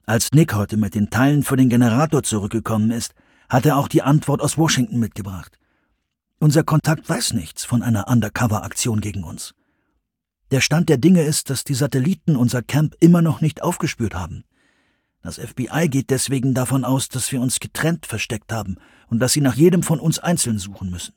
Als Nick heute mit den Teilen für den Generator zurückgekommen ist, hat er auch die Antwort aus Washington mitgebracht. Unser Kontakt weiß nichts von einer Undercover-Aktion gegen uns. Der Stand der Dinge ist, dass die Satelliten unser Camp immer noch nicht aufgespürt haben. Das FBI geht deswegen davon aus, dass wir uns getrennt versteckt haben und dass sie nach jedem von uns einzeln suchen müssen.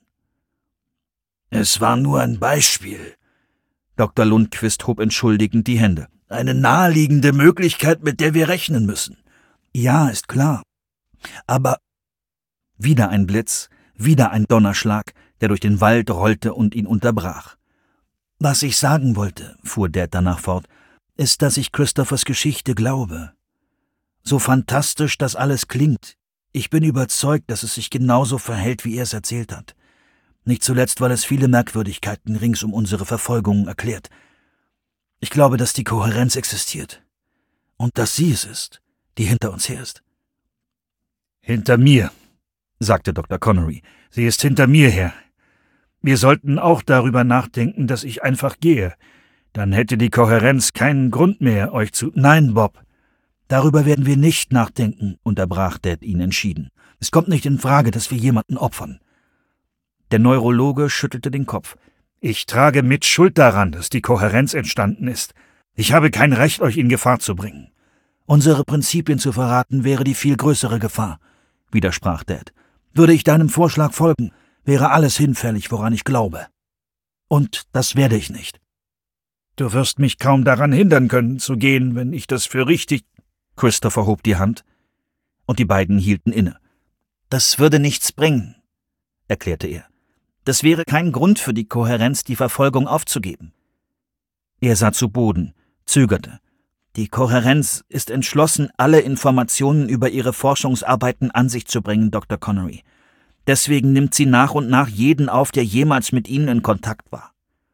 Es war nur ein Beispiel. Dr. Lundquist hob entschuldigend die Hände. Eine naheliegende Möglichkeit, mit der wir rechnen müssen. Ja, ist klar. Aber wieder ein Blitz, wieder ein Donnerschlag, der durch den Wald rollte und ihn unterbrach. Was ich sagen wollte, fuhr Dad danach fort, ist, dass ich Christophers Geschichte glaube. So fantastisch das alles klingt, ich bin überzeugt, dass es sich genauso verhält, wie er es erzählt hat. Nicht zuletzt, weil es viele Merkwürdigkeiten rings um unsere Verfolgungen erklärt. Ich glaube, dass die Kohärenz existiert. Und dass sie es ist, die hinter uns her ist. Hinter mir, sagte Dr. Connery. Sie ist hinter mir her. Wir sollten auch darüber nachdenken, dass ich einfach gehe. Dann hätte die Kohärenz keinen Grund mehr, euch zu... Nein, Bob, darüber werden wir nicht nachdenken, unterbrach Dad ihn entschieden. Es kommt nicht in Frage, dass wir jemanden opfern. Der Neurologe schüttelte den Kopf. Ich trage mit Schuld daran, dass die Kohärenz entstanden ist. Ich habe kein Recht, euch in Gefahr zu bringen. Unsere Prinzipien zu verraten wäre die viel größere Gefahr, widersprach Dad. Würde ich deinem Vorschlag folgen, wäre alles hinfällig, woran ich glaube. Und das werde ich nicht. Du wirst mich kaum daran hindern können, zu gehen, wenn ich das für richtig... Christopher hob die Hand, und die beiden hielten inne. Das würde nichts bringen, erklärte er. Das wäre kein Grund für die Kohärenz, die Verfolgung aufzugeben. Er sah zu Boden, zögerte. Die Kohärenz ist entschlossen, alle Informationen über ihre Forschungsarbeiten an sich zu bringen, Dr. Connery. Deswegen nimmt sie nach und nach jeden auf, der jemals mit ihnen in Kontakt war.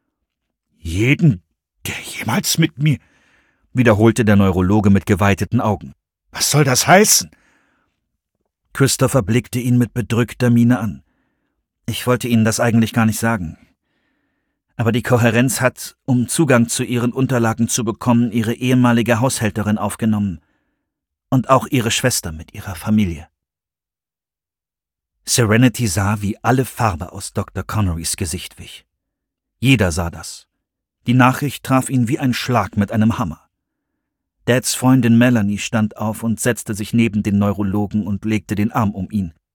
Jeden, der jemals mit mir... wiederholte der Neurologe mit geweiteten Augen. Was soll das heißen? Christopher blickte ihn mit bedrückter Miene an. Ich wollte Ihnen das eigentlich gar nicht sagen. Aber die Kohärenz hat, um Zugang zu Ihren Unterlagen zu bekommen, Ihre ehemalige Haushälterin aufgenommen. Und auch Ihre Schwester mit ihrer Familie. Serenity sah, wie alle Farbe aus Dr. Connerys Gesicht wich. Jeder sah das. Die Nachricht traf ihn wie ein Schlag mit einem Hammer. Dads Freundin Melanie stand auf und setzte sich neben den Neurologen und legte den Arm um ihn.